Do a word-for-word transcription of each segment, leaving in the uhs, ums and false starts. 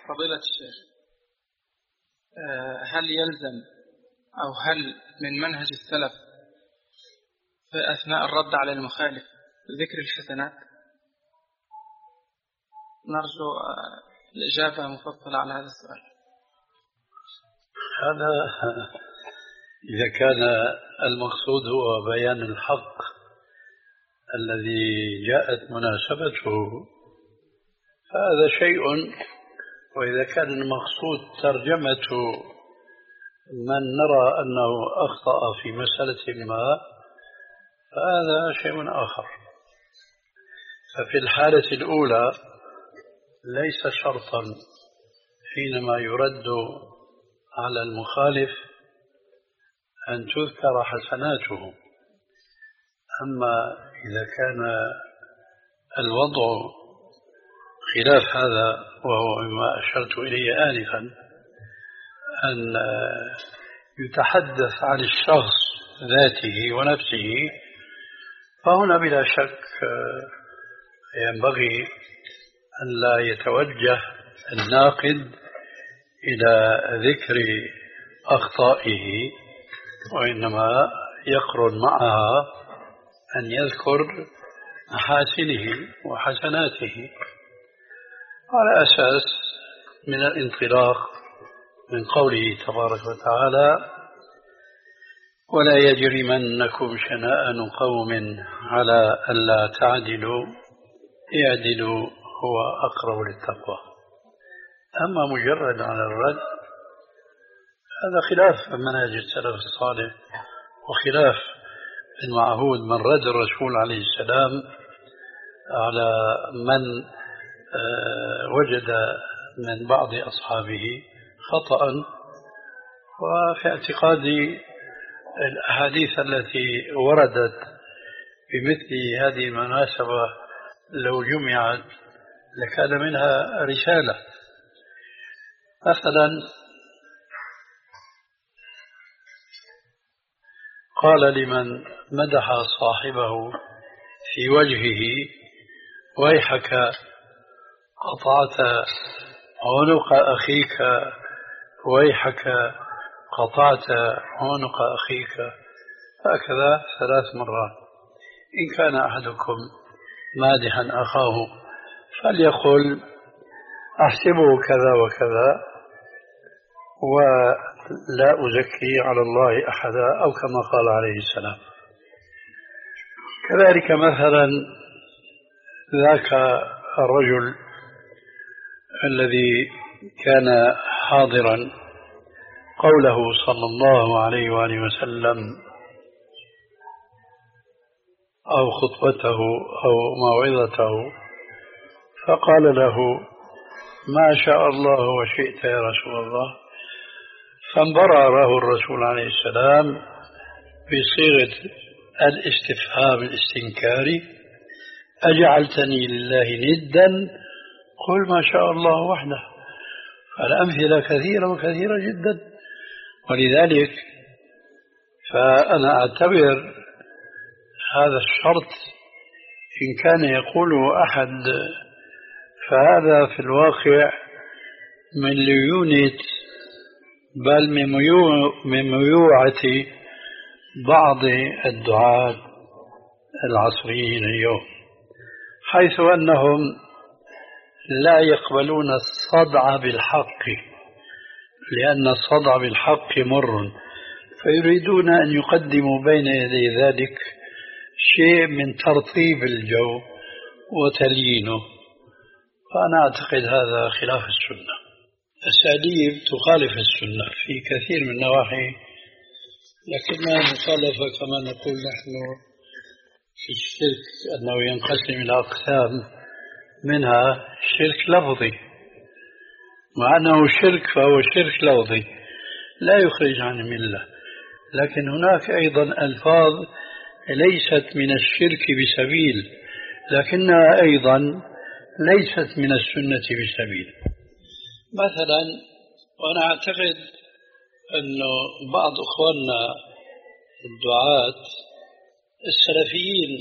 فضيلة الشيخ، هل يلزم أو هل من منهج السلف في أثناء الرد على المخالف ذكر الحسنات؟ نرجو الإجابة مفصلة على هذا السؤال. هذا إذا كان المقصود هو بيان الحق الذي جاءت مناسبته فهذا شيء، وإذا كان المقصود ترجمة من نرى أنه أخطأ في مسألة ما فهذا شيء آخر. ففي الحالة الأولى ليس شرطا حينما يرد على المخالف أن تذكر حسناته، أما إذا كان الوضع خلاف هذا وهو مما أشرت إليه آنفا أن يتحدث عن الشخص ذاته ونفسه، فهنا بلا شك ينبغي أن لا يتوجه الناقد إلى ذكر أخطائه، وإنما يقرن معها أن يذكر محاسنه وحسناته على أساس من الانطلاق من قوله تبارك وتعالى: ولا يجرمنكم شنآن قوم على ألا تعدلوا اعدلوا هو أقرب للتقوى. أما مجرد على الرد هذا خلاف منهج السلف الصالح وخلاف المعهود من رد الرسول عليه السلام على من وجد من بعض أصحابه خطأ. وفي اعتقادي الأحاديث التي وردت بمثل هذه المناسبة لو جمعت لكان منها رسالة. مثلا قال لمن مدح صاحبه في وجهه: ويحك قطعت عنق أخيك، ويحك قطعت عنق أخيك، هكذا ثلاث مرات. إن كان أحدكم مادحا أخاه فليقل: أحسبه كذا وكذا ولا أزكي على الله أحدا، أو كما قال عليه السلام. كذلك مثلا ذاك الرجل الذي كان حاضرا قوله صلى الله عليه وآله وسلم أو خطبته أو موعظته، فقال له: ما شاء الله وشئت يا رسول الله، فانبرأ له الرسول عليه السلام بصيغة الاستفهام الاستنكاري: أجعلتني لله ندا؟ قل ما شاء الله وحده. فالأمثلة كثيرة وكثيرة جدا. ولذلك فأنا أعتبر هذا الشرط إن كان يقوله أحد فهذا في الواقع من ليونة بل من ميوعة بعض الدعاة العصريين اليوم، حيث أنهم لا يقبلون الصدع بالحق، لأن الصدع بالحق مر، فيريدون أن يقدموا بين يدي ذلك شيء من ترطيب الجو وتليينه. فأنا أعتقد هذا خلاف السنة. أساليب تخالف السنة في كثير من النواحي، لكنها مخالفة كما نقول نحن في الشرك أنه ينقسم إلى أقسام، منها شرك لفظي، مع أنه شرك فهو شرك لفظي لا يخرج عن الملة، لكن هناك أيضا ألفاظ ليست من الشرك بسبيل لكنها أيضا ليست من السنة بسبيل. مثلا وأنا أعتقد أن بعض أخواننا الدعاة السلفيين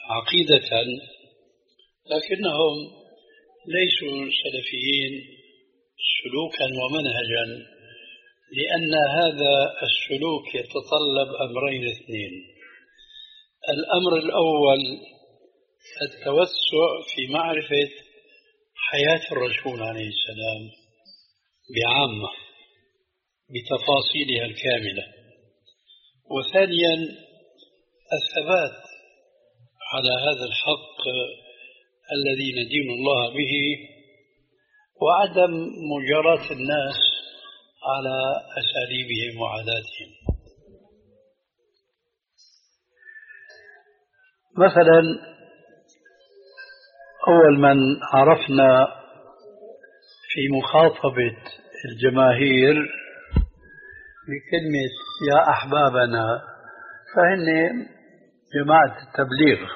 عقيدة لكنهم ليسوا سلفيين سلوكا ومنهجا، لأن هذا السلوك يتطلب أمرين اثنين. الأمر الأول التوسع في معرفة حياة الرسول عليه السلام بعامة بتفاصيلها الكاملة، وثانيا الثبات على هذا الحق الذي ندين الله به، وعدم مجاراة الناس على أساليبهم وعاداتهم. مثلا أول من عرفنا في مخاطبة الجماهير بكلمة يا أحبابنا فهن جماعة التبليغ.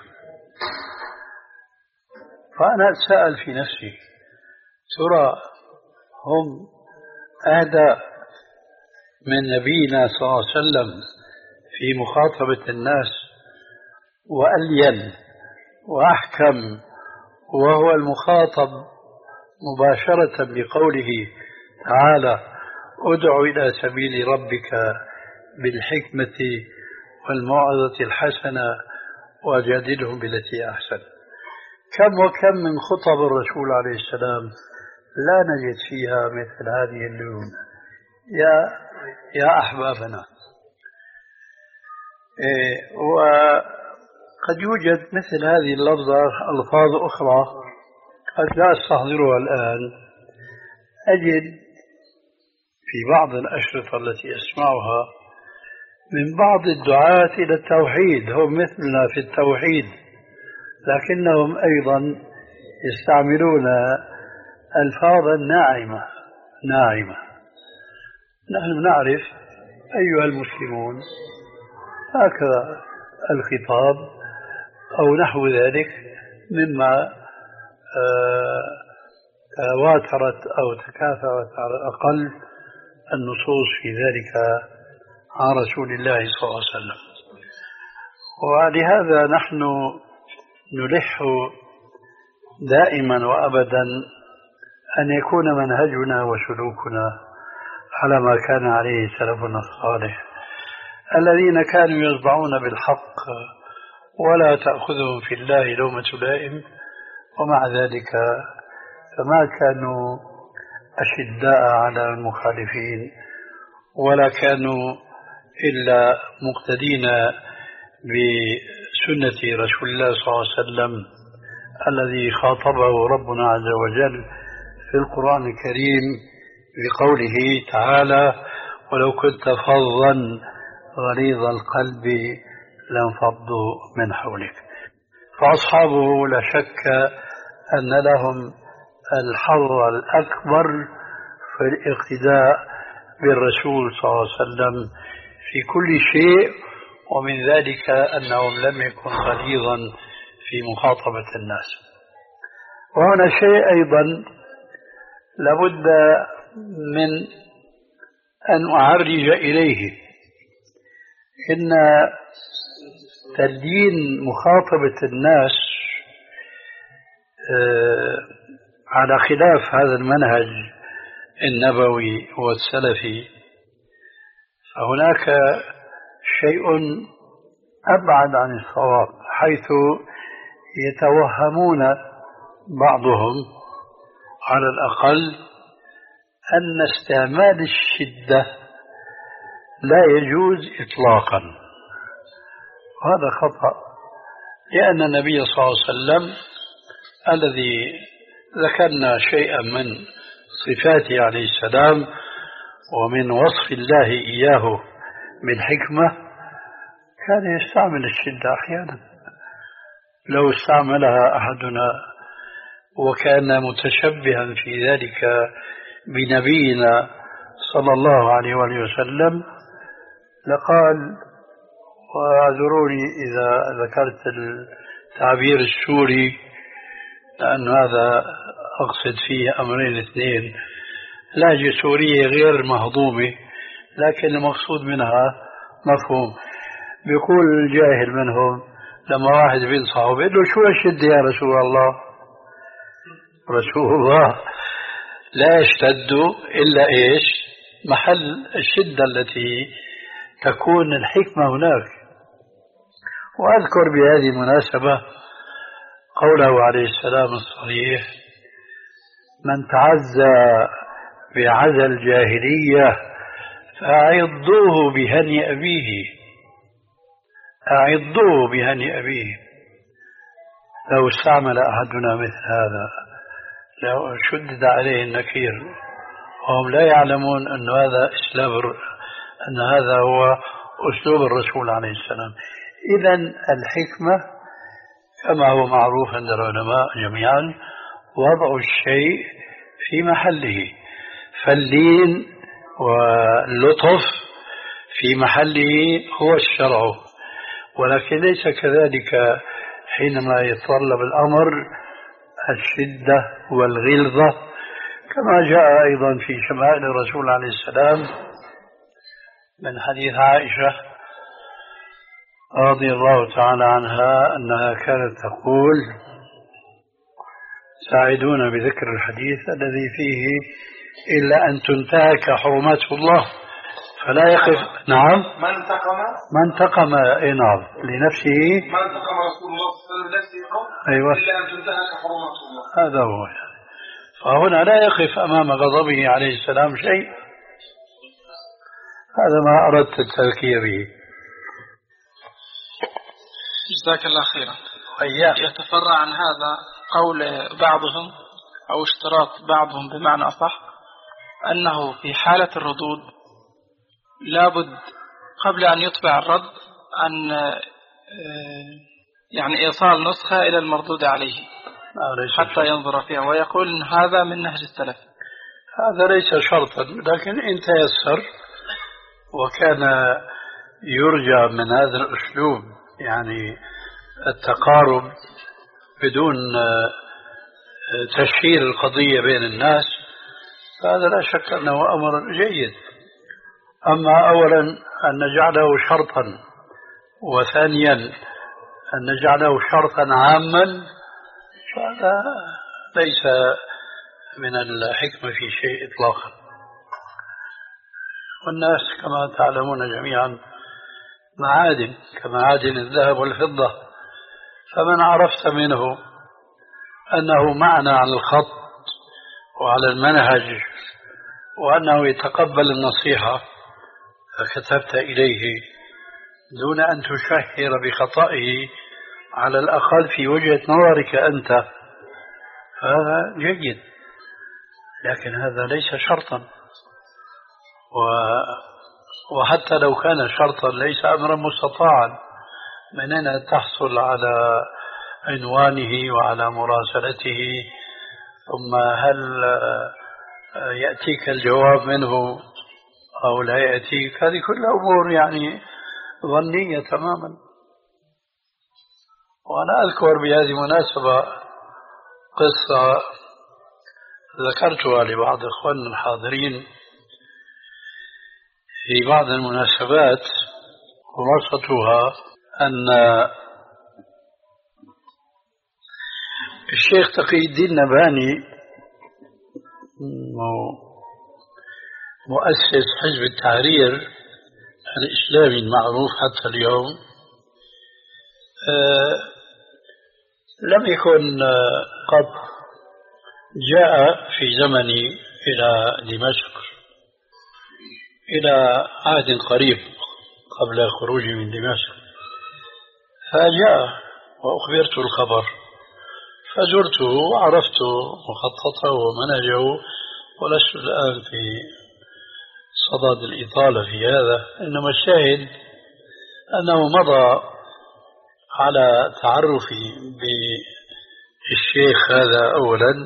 فأنا أتساءل في نفسي، ترى هم أهدى من نبينا صلى الله عليه وسلم في مخاطبة الناس وألين وأحكم، وهو المخاطب مباشرة بقوله تعالى ادع إلى سبيل ربك بالحكمة والموعظة الحسنة وجادلهم بالتي أحسن. كم وكم من خطب الرسول عليه السلام لا نجد فيها مثل هذه اللون، يا يا أحبابنا. إيه، وقد يوجد مثل هذه اللفظة ألفاظ أخرى قد لا أستحضرها الآن. أجد في بعض الأشرطة التي أسمعها من بعض الدعاة إلى التوحيد، هم مثلنا في التوحيد، لكنهم أيضا يستعملون ألفاظا ناعمة ناعمة. نحن نعرف أيها المسلمون هكذا الخطاب أو نحو ذلك مما تواترت أو تكاثرت على الأقل النصوص في ذلك عن رسول الله صلى الله عليه وسلم. ولهذا نحن نلح دائما وأبدا أن يكون منهجنا وسلوكنا على ما كان عليه سلفنا الصالح الذين كانوا يصدعون بالحق ولا تأخذهم في الله لومة لائم، ومع ذلك فما كانوا أشداء على المخالفين ولا كانوا إلا مقتدين بسنة رسول الله صلى الله عليه وسلم الذي خاطبه ربنا عز وجل في القرآن الكريم بقوله تعالى ولو كنت فظا غليظ القلب لانفضوا من حولك. فأصحابه لا شك أن لهم الحظ الأكبر في الاقتداء بالرسول صلى الله عليه وسلم في كل شيء، ومن ذلك أنهم لم يكن غليظا في مخاطبة الناس. وهنا شيء أيضا لابد من أن أعرج إليه، إن تلين مخاطبة الناس على خلاف هذا المنهج النبوي والسلفي، فهناك شيء أبعد عن الصواب، حيث يتوهمون بعضهم على الأقل أن استعمال الشدة لا يجوز إطلاقا، وهذا خطأ، لأن النبي صلى الله عليه وسلم الذي ذكرنا شيئا من صفاته عليه السلام ومن وصف الله إياه بالحكمة كان يستعمل الشدة أحيانا. لو استعملها أحدنا وكان متشبها في ذلك بنبينا صلى الله عليه وآله وسلم لقال، واعذروني إذا ذكرت التعبير السوري لأن هذا أقصد فيه أمرين اثنين، لهجة سورية غير مهضومة لكن المقصود منها مفهوم. بيقول الجاهل منهم لما واحد بينصحه بيقول له شو أشد يا رسول الله؟ رسول الله لا يشتد إلا إيش محل الشدة التي تكون الحكمة هناك. وأذكر بهذه المناسبة قوله عليه السلام الصريح: من تعزى بعزى الجاهلية فأعضوه بهني أبيه، أعضوه بهني أبيه. لو استعمل أحدنا مثل هذا لو شدد عليه النكير وهم لا يعلمون أن هذا أسلوب أن هذا هو أسلوب الرسول عليه السلام. إذن الحكمة كما هو معروف عند العلماء جميعا وضع الشيء في محله، فاللين واللطف في محله هو الشرع، ولكن ليس كذلك حينما يتطلب الأمر الشدة والغلظة، كما جاء أيضا في شمائل الرسول عليه السلام من حديث عائشة رضي الله تعالى عنها أنها كانت تقول: ساعدونا بذكر الحديث الذي فيه إلا أن تنتهك حرمات الله فلا يقف. نعم. من انتقم من انتقم إيه نعم لنفسه من انتقم رسول الله صلى الله عليه وسلم لنفسه أيوة. إلا أن تنتهك حرمات الله. هذا هو يعني. فهنا لا يقف أمام غضبه عليه السلام شيء. هذا ما أردت التذكير به. جزاك الله خيرا. وإياك. يتفرع عن هذا قول بعضهم أو اشتراط بعضهم بمعنى أصح أنه في حالة الردود لابد قبل أن يطبع الرد أن يعني إيصال نسخة إلى المردود عليه حتى ينظر فيها، ويقول إن هذا من نهج السلف. هذا ليس شرطا، لكن إن تيسر وكان يرجى من هذا الأسلوب يعني التقارب بدون تشهير القضية بين الناس، فهذا لا شك أنه أمر جيد. أما أولا أن نجعله شرطا، وثانيا أن نجعله شرطا عاما، فهذا ليس من الحكمة في شيء إطلاقا. والناس كما تعلمون جميعا معادن كمعادن الذهب والفضة، فمن عرفت منه أنه معنى على الخط وعلى المنهج وأنه يتقبل النصيحة فكتبت إليه دون أن تشهر بخطئه على الأقل في وجهة نظرك أنت، هذا جيد، لكن هذا ليس شرطا. وحتى لو كان شرطا ليس أمرا مستطاعا. من أين تحصل على عنوانه وعلى مراسلته، ثم هل يأتيك الجواب منه أو لا يأتيك؟ هذه كلها أمور يعني ظنية تماما. وأنا أذكر بهذه المناسبة قصة ذكرتها لبعض إخواننا الحاضرين في بعض المناسبات، خلاصتها أن الشيخ تقي الدين نبهاني مؤسس حزب التحرير الإسلامي المعروف حتى اليوم، لم يكن قد جاء في زمني إلى دمشق إلى عهد قريب قبل خروجي من دمشق، فجاء وأخبرت الخبر فزرته وعرفت مخططه ومنهجه، ولست الآن في صدد الإطالة في هذا، إنما الشاهد أنه مضى على تعرفي بالشيخ هذا أولا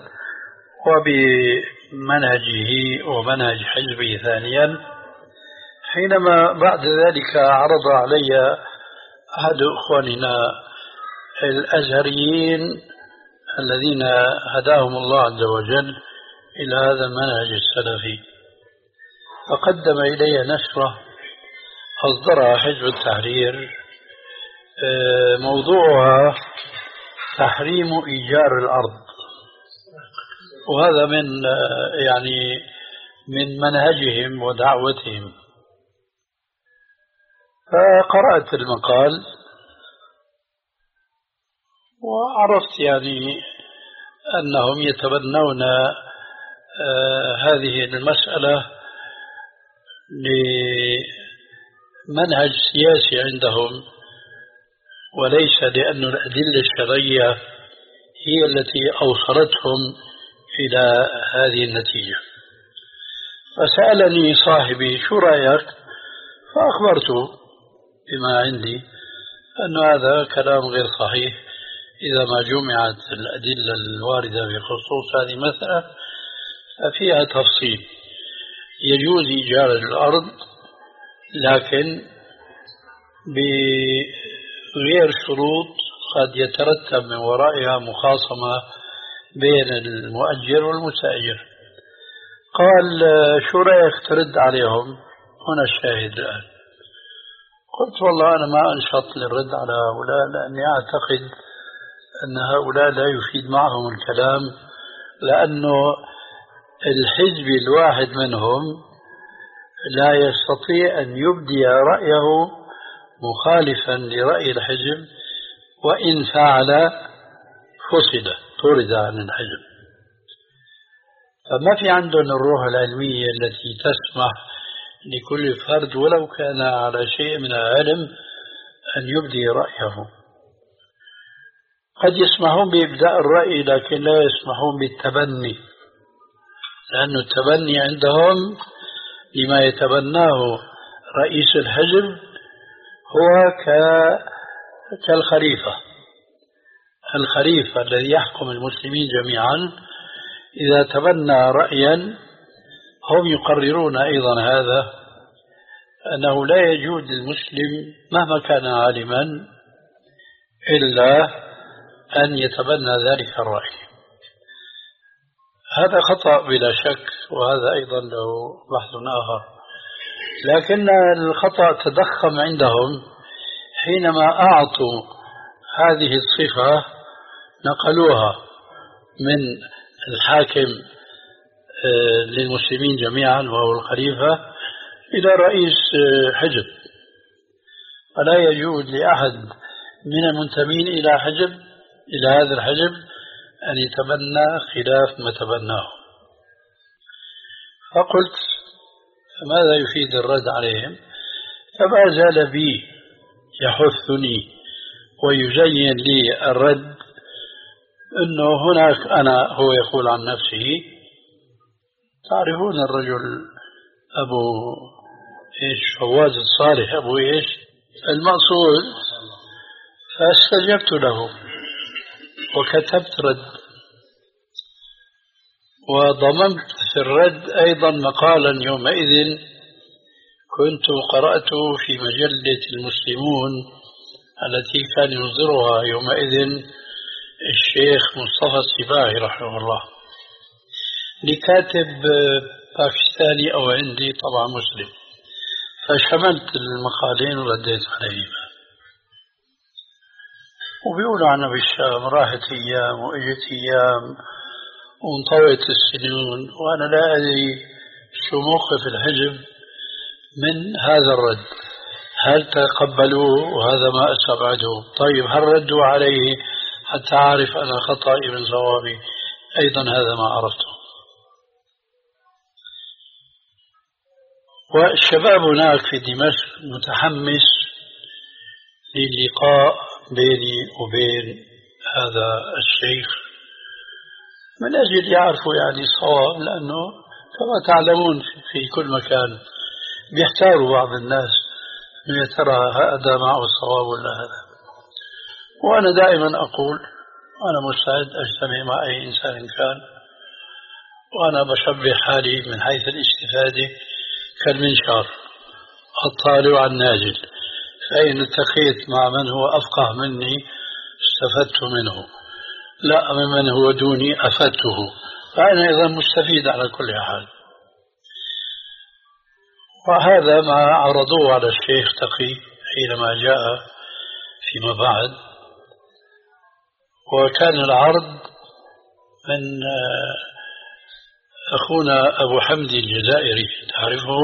وبمنهجه ومنهج حزبه ثانيا، حينما بعد ذلك عرض علي أحد أخواننا الأزهريين الذين هداهم الله عز وجل إلى هذا المنهج السلفي، فقدم إلي نشرة أصدرها حزب التحرير موضوعها تحريم إيجار الأرض. وهذا من يعني من منهجهم ودعوتهم. فقرأت المقال وعرفت يعني أنهم يتبنون آه هذه المسألة لمنهج سياسي عندهم، وليس لأن الأدلة الشرعية هي التي أوصلتهم إلى هذه النتيجة. فسألني صاحبي شو رأيك؟ فأخبرته بما عندي أن هذا كلام غير صحيح إذا ما جمعت الأدلة الواردة بخصوص هذه المسألة ففيها تفصيل. يجوز إيجار الأرض لكن بغير شروط قد يترتب من ورائها مخاصمة بين المؤجر والمستأجر. قال شو رأيك ترد عليهم؟ هنا الشاهد الآن. قلت والله أنا ما أنشط للرد على هؤلاء، لأني أعتقد أن هؤلاء لا يفيد معهم الكلام، لأنه الحزب الواحد منهم لا يستطيع أن يبدي رأيه مخالفا لرأي الحزب، وإن فعل فصل طرد عن الحزب. فما في عندهم الروح العلمية التي تسمح لكل فرد ولو كان على شيء من العلم أن يبدي رأيه. قد يسمحون بإبداء الرأي لكن لا يسمحون بالتبني، لأن التبني عندهم لما يتبناه رئيس الحزب هو كالخليفة. الخليفة الذي يحكم المسلمين جميعا إذا تبنى رأيا هم يقررون أيضا هذا، أنه لا يجوز للمسلم مهما كان عالما إلا أن يتبنى ذلك الرأي. هذا خطأ بلا شك، وهذا أيضا له بحث آخر. لكن الخطأ تضخم عندهم حينما أعطوا هذه الصفة، نقلوها من الحاكم للمسلمين جميعا وهو الخليفة إلى رئيس حزب. فلا يجوز لأحد من المنتمين إلى حزب إلى هذا الحزب أن يتبنى خلاف ما تبناه. فقلت ماذا يفيد الرد عليهم؟ فما زال بي يحثني ويزين لي الرد أنه هناك أنا هو يقول عن نفسه تعرفون الرجل أبو إيش فواز الصالح أبو إيش المقصود. فاستجبت له وكتبت رد، وضممت في الرد أيضا مقالا يومئذ كنت قرأته في مجلة المسلمون التي كان ينظرها يومئذ الشيخ مصطفى السباعي رحمه الله، لكاتب باكستاني أو عندي طبعا مسلم. فشملت المقالين ورديت عليهما. وبيقولوا عنا بالشام راحت أيام وإجت أيام وانطوت السنون، وأنا لا أدري شو موقف الحزب من هذا الرد. هل تقبلوه؟ وهذا ما أستبعده. طيب هل ردوا عليه حتى أعرف أنا خطأي من صوابي؟ أيضا هذا ما عرفته. والشباب هناك في دمشق متحمس للقاء بيني وبين هذا الشيخ من أجل يعرفوا يعني الصواب، لأنه كما تعلمون في كل مكان بيحتاروا بعض الناس يا ترى هذا معه الصواب ولا هذا. وأنا دائما أقول أنا مستعد أجتمع مع أي إنسان كان، وأنا بشبه حالي من حيث الاستفادة كالمنشار الطالع على النازل، فإن التقيت مع من هو أفقه مني استفدت منه، لا ممن هو دوني أفدته، فأنا أيضا مستفيد على كل حال. وهذا ما عرضوه على الشيخ تقي حينما جاء فيما بعد، وكان العرض من أخونا أبو حمدي الجزائري تعرفه؟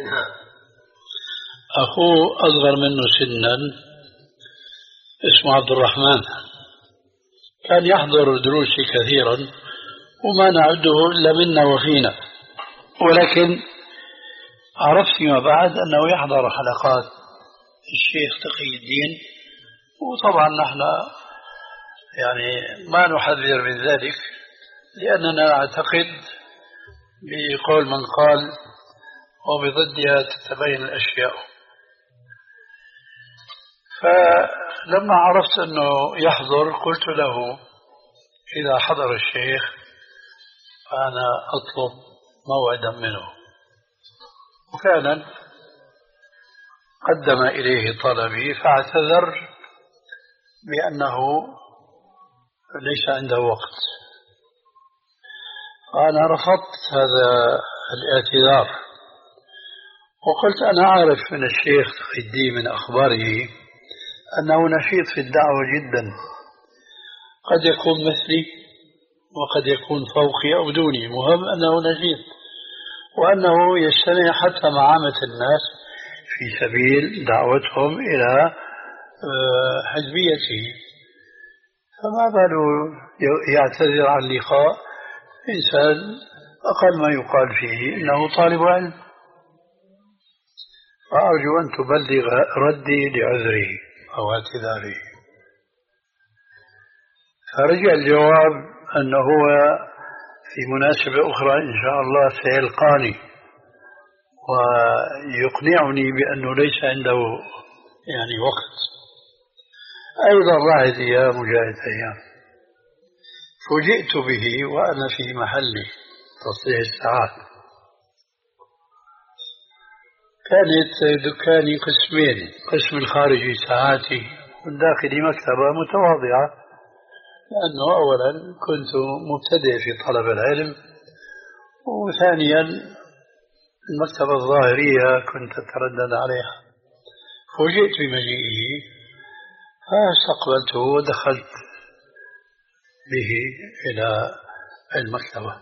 أخوه أصغر منه سنا اسمه عبد الرحمن، كان يحضر دروسي كثيرا وما نعده إلا منا وفينا، ولكن عرفت فيما بعد أنه يحضر حلقات الشيخ تقي الدين، وطبعا نحن يعني ما نحذر من ذلك لأننا نعتقد بقول من قال وبضدها تتبين الأشياء. فلما عرفت أنه يحضر قلت له إذا حضر الشيخ فأنا أطلب موعدا منه، وفعلا قدم إليه طلبي فاعتذر بأنه ليس عنده وقت. فأنا رفضت هذا الاعتذار وقلت أنا أعرف من الشيخ تقي الدين من أخباره أنه نشيط في الدعوة جدا، قد يكون مثلي وقد يكون فوقي أو دوني، مهم أنه نشيط وأنه يجتمع حتى مع عامة الناس في سبيل دعوتهم إلى حزبيته، فما باله يعتذر عن لقاء إنسان أقل ما يقال فيه إنه طالب علم. فأرجو أن تبلغ ردي لعذره أو اعتذاره. فرجع الجواب أنه هو في مناسبة أخرى إن شاء الله سيلقاني ويقنعني بأنه ليس عنده يعني وقت. أيضا راحت أيام وجاءت أيام، فوجئت به وأنا في محلي تصليح الساعات. كانت دكاني قسمين، قسم الخارجي ساعاتي والداخلي مكتبة متواضعة، لأنه أولا كنت مبتدئ في طلب العلم، وثانيا المكتبة الظاهرية كنت أتردد عليها. فوجئت بمجيئه فاستقبلته ودخلت به إلى المكتبة،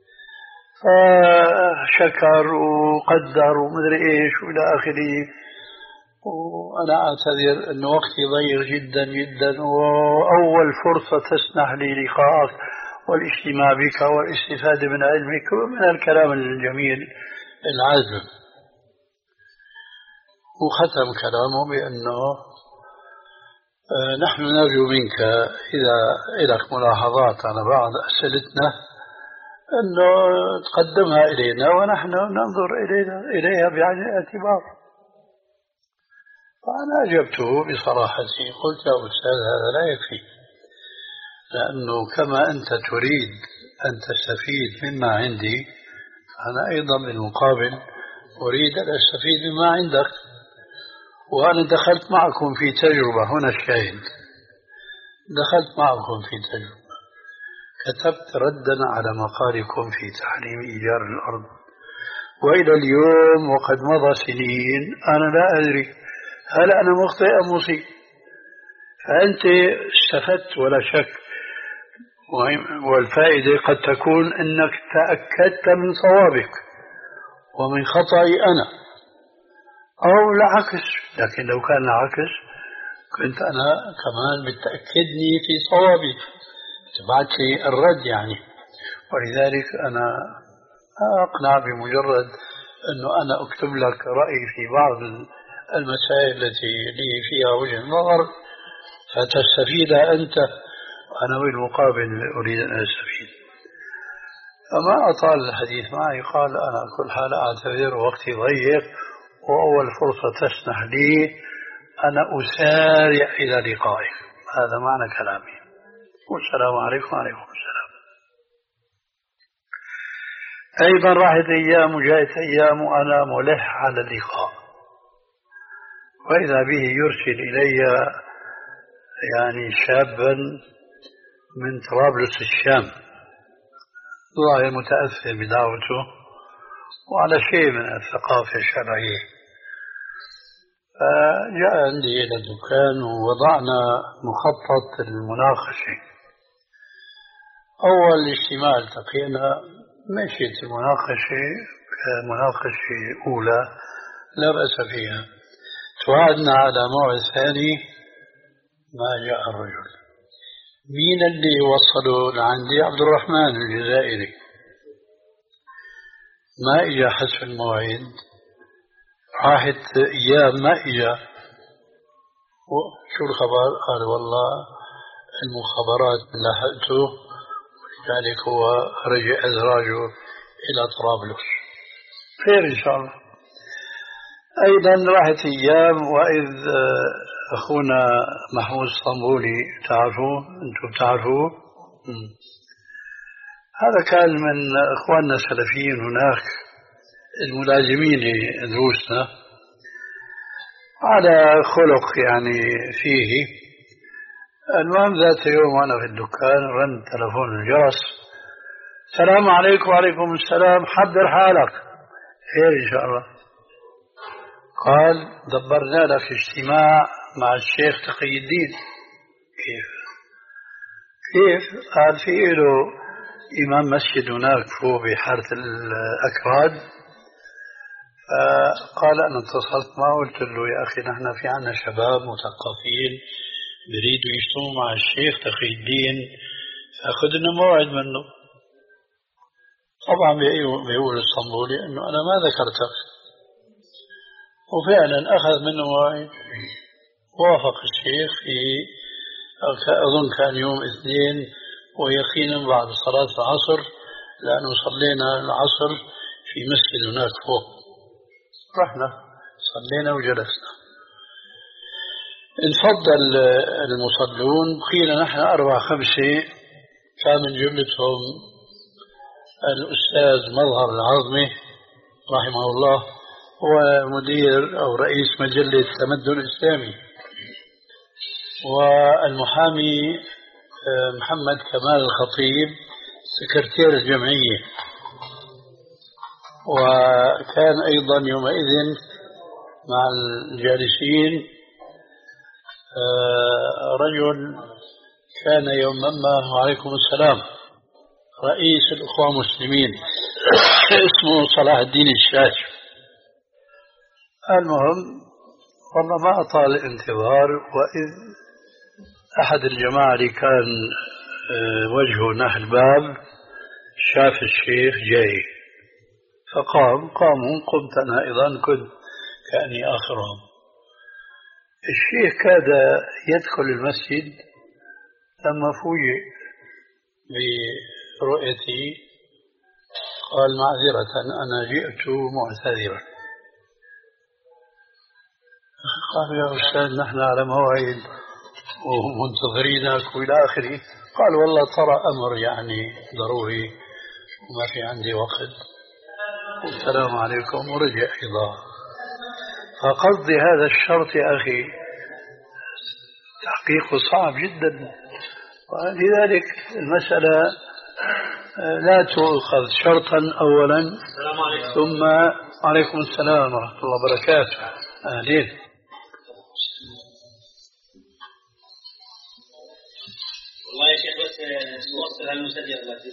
فشكر وقدر ومدري إيش وإلى آخره. وأنا أعتذر أن وقتي ضيق جدا جدا، وأول فرصة تسنح لي لقاءك والاجتماع بك والاستفادة من علمك ومن الكلام الجميل العذب. وختم كلامه بأنه نحن نرجو منك إذا لك ملاحظات على بعض أسئلتنا أنه تقدمها إلينا ونحن ننظر إلينا إليها بعين الاعتبار. فأنا أجبته بصراحتي، قلت يا أستاذ هذا لا يكفي، لأنه كما أنت تريد أن تستفيد مما عندي فأنا أيضا بالمقابل أريد أن أستفيد مما عندك، وأنا دخلت معكم في تجربة. هنا الشاهد، دخلت معكم في تجربة، كتبت ردا على مقالكم في تحريم إيجار الأرض، وإلى اليوم وقد مضى سنين أنا لا أدري هل أنا مخطئ أم مصيب. فأنت استفدت ولا شك، والفائدة قد تكون أنك تأكدت من صوابك ومن خطأي أنا، أو العكس. لكن لو كان العكس كنت أنا كمان بتأكدني في صوابي، تبعت لي الرد يعني. ولذلك أنا أقنع بمجرد أنه أنا أكتب لك رأيي في بعض المسائل التي لي فيها وجه نظر فتستفيد أنت، وأنا بالمقابل أريد أن أستفيد. فما أطال الحديث معي، قال أنا كل حال أعتذر وقتي ضيق، وأول فرصة تسنح لي أنا أسارع إلى لقائك. هذا معنى كلامي، والسلام عليكم. وعليكم السلام. أيضا راحت أيام وجاءت أيام وأنا ملح على اللقاء، وإذا به يرسل إلي يعني شابا من طرابلس الشام، ظاهر متأثر بدعوته وعلى شيء من الثقافة الشرعية. فجاء عندي إلى الدكان ووضعنا مخطط المناقشة. أول اجتماع التقينا مشيت المناقشة مناقشة أولى لا بأس فيها. توعدنا على موعد ثاني ما جاء الرجل. مين اللي وصله لعندي؟ عبد الرحمن الجزائري. ما إجا حسب المواعيد، راحت أيام ما إجا. شو الخبر؟ قال والله المخابرات لاحقته ولذلك هو رجع أدراجه إلى طرابلس. خير إن شاء الله. أيضا راحت أيام وإذ أخونا محمود الصنبولي تعرفوه أنتم بتعرفوه، هذا كان من إخواننا السلفيين هناك الملازمين دروسنا، على خلق يعني فيه. المهم ذات يوم وأنا في الدكان رن تلفون الجرس، السلام عليكم. وعليكم السلام، حضر حالك. خير إن شاء الله. قال دبرنا لك اجتماع مع الشيخ تقي الدين. كيف؟ كيف؟ قال في له إمام مسجد هناك فوق بحارة الأكراد. فقال أنا اتصلت معه قلت له يا أخي نحن في عنا شباب مثقفين بريدوا يجتمعوا مع الشيخ تقي الدين، فأخذنا موعد منه. طبعا بيقول الصنبولي أنه أنا ما ذكرتك، وفعلا أخذ منه موعد. وافق الشيخ في أظن كان يوم اثنين، ويقينا بعد صلاة العصر، لأنه صلينا العصر في مسجد هناك فوق. رحنا صلينا وجلسنا. انفضل المصلون، بقينا نحن أربع خمسة، كان من جملتهم الأستاذ مظهر العظمي رحمه الله، هو مدير أو رئيس مجلة التمدن الإسلامي، والمحامي محمد كمال الخطيب سكرتير الجمعية. وكان أيضا يومئذ مع الجالسين رجل كان يوما ما، وعليكم السلام، رئيس الأخوة المسلمين اسمه صلاح الدين الشاش. المهم والله ما أطال الانتظار، وإذ أحد الجماعة اللي كان وجهه نحو الباب شاف الشيخ جاي فقام. قاموا، قمت أنا أيضا كنت كأني آخرهم. الشيخ كاد يدخل المسجد لما فوجئ برؤيتي قال معذرة أنا جئت معتذرا. قال يا أستاذ نحن على موعد ومنتظرينك وإلى آخره. قال والله ترى أمر يعني ضروري وما في عندي وقت، والسلام عليكم، ورجع أيضا. فقصدي هذا الشرط يا أخي تحقيقه صعب جدا، ولذلك المسألة لا تؤخذ شرطا أولا ثم عليكم السلام ورحمة الله وبركاته. أهلين. والله يا شيخ بس نوصل هالمسجل التي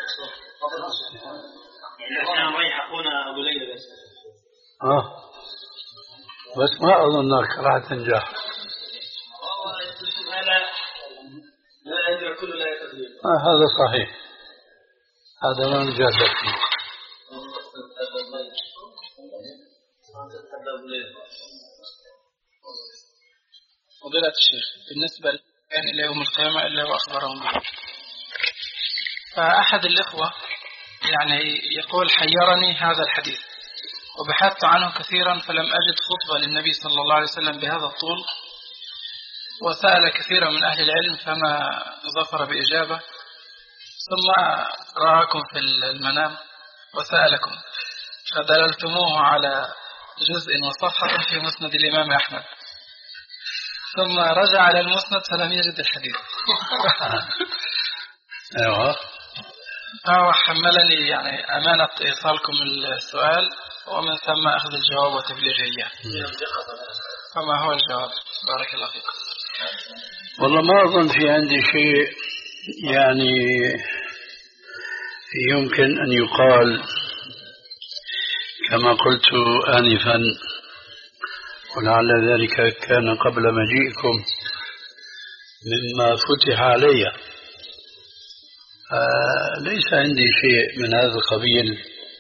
احنا نريح اخونا ابو ليلى بس. اه بس ما اظنك راح تنجح. هذا لا يدرك كل لا يقدر. آه هذا صحيح، هذا ما نجاز فيه. فضيلة الشيخ بالنسبة كان إلى يوم القيامة إلا وأخبرهم به. فأحد الإخوة يعني يقول حيرني هذا الحديث وبحثت عنه كثيرا فلم أجد خطبة للنبي صلى الله عليه وسلم بهذا الطول، وسأل كثيرا من أهل العلم فما ظفر بإجابة، ثم رآكم في المنام وسألكم فدللتموه على جزء وصفحة في مسند الإمام أحمد، ثم رجع على المسند فلم يجد الحديث. ايوه فهو حملني يعني أمانة إيصالكم السؤال ومن ثم أخذ الجواب وتبليغه إياه. فما هو الجواب؟ بارك الله فيكم. والله ما أظن في عندي شيء يعني يمكن أن يقال كما قلت آنفا، ولعل ذلك كان قبل مجيئكم، مما فتح علي آه ليس عندي شيء من هذا القبيل،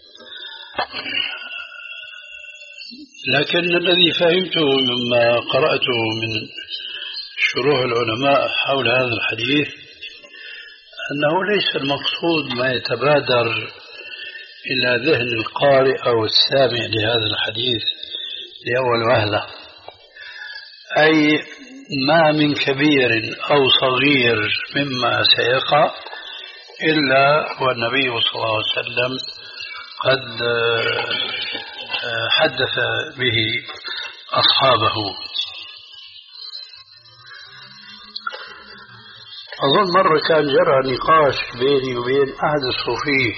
لكن الذي فهمته مما قرأته من شروح العلماء حول هذا الحديث أنه ليس المقصود ما يتبادر إلى ذهن القارئ أو السامع لهذا الحديث لأول وهلة، أي ما من كبير أو صغير مما سيقع إلا والنبي صلى الله عليه وسلم قد حدث به أصحابه. أظن مرة كان جرى نقاش بيني وبين أحد الصوفية،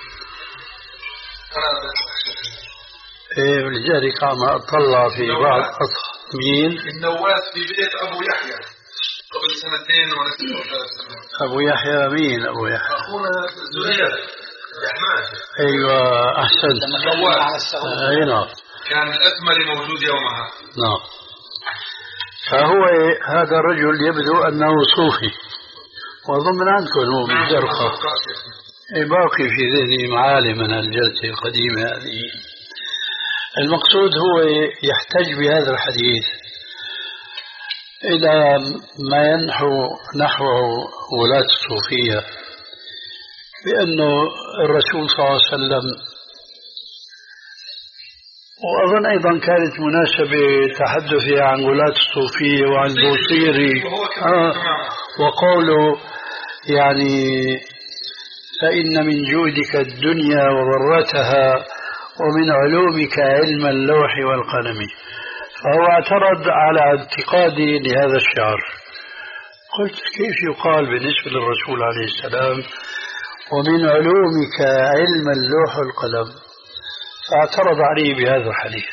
إيه لذلك عم أطلع في بعض مين النواس في بيت أبو يحيى قبل سنتين ونصف ثلاث سنوات. أبو يحيى مين أبو يحيى؟ أخونا زهير الرحمن. أيوة أحسنت. أي نعم. كان الأثمري موجود يومها. نعم. فهو هذا الرجل يبدو أنه صوفي، وأظن من عندكم هو من الجرقة. باقي في ذهني معالم من الجلسة القديمة هذه. المقصود هو يحتج بهذا الحديث إلى ما ينحو نحوه ولاة الصوفية، بأنه الرسول صلى الله عليه وسلم، وأظن أيضا كانت مناسبة تحدثي عن ولاة الصوفية وعن البوصيري آه وقوله يعني فإن من جودك الدنيا وضرتها ومن علومك علم اللوح والقلم. فهو اعترض على اعتقادي لهذا الشعر. قلت كيف يقال بالنسبة للرسول عليه السلام ومن علومك علم اللوح والقلم؟ فاعترض علي بهذا الحديث.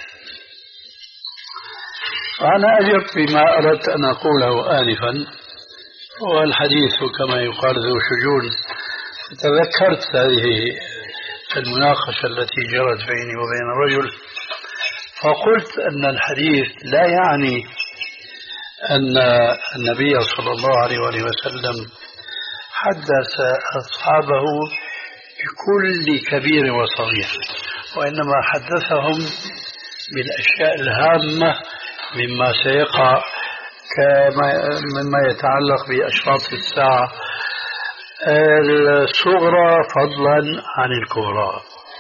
وأنا أجبت بما أردت أن أقوله آنفا، والحديث كما يقال ذو شجون. تذكرت هذه المناقشة التي جرت بيني وبين الرجل، فقلت أن الحديث لا يعني أن النبي صلى الله عليه وسلم حدث أصحابه بكل كبير وصغير، وإنما حدثهم بالأشياء الهامة مما سيقع، مما يتعلق بأشراط الساعة الصغرى فضلا عن الكبرى.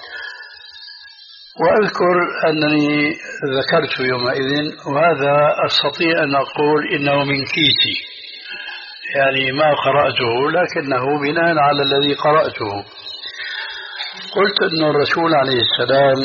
وأذكر أنني ذكرت يومئذ، وهذا أستطيع أن أقول إنه من كيسي، يعني ما قرأته لكنه بناء على الذي قرأته. قلت أن الرسول عليه السلام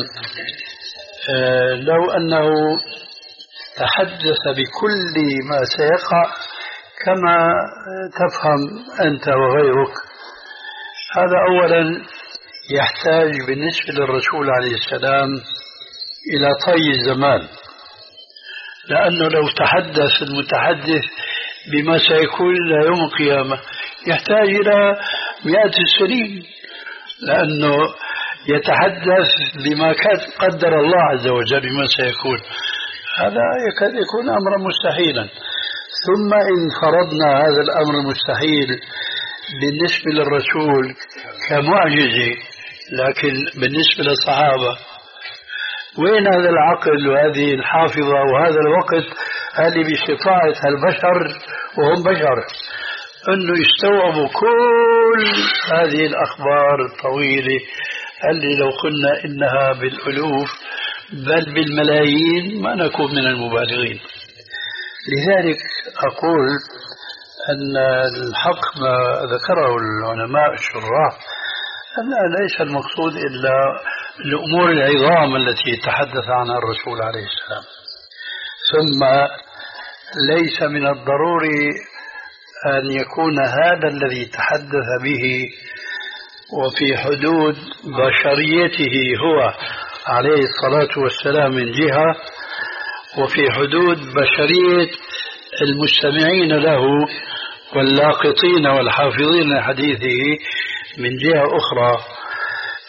لو أنه تحدث بكل ما سيقع كما تفهم أنت وغيرك، هذا أولا يحتاج بالنسبة للرسول عليه السلام إلى طي الزمان، لأنه لو تحدث المتحدث بما سيكون إلى يوم القيامة يحتاج إلى مئات السنين، لأنه يتحدث بما قدر الله عز وجل بما سيكون، هذا يكاد يكون أمرا مستحيلا. ثم إن فرضنا هذا الأمر المستحيل بالنسبة للرسول كمعجزة، لكن بالنسبة للصحابة وين هذا العقل وهذه الحافظة وهذا الوقت هذه باستطاعة البشر وهم بشر أنه يستوعبوا كل هذه الأخبار الطويلة اللي لو قلنا إنها بالألوف بل بالملايين ما نكون من المبالغين. لذلك أقول أن الحق ما ذكره العلماء الشراح أن ليس المقصود إلا الأمور العظام التي تحدث عنها الرسول عليه السلام. ثم ليس من الضروري أن يكون هذا الذي تحدث به وفي حدود بشريته هو عليه الصلاة والسلام من جهة، وفي حدود بشرية المستمعين له واللاقطين والحافظين لحديثه من جهة أخرى.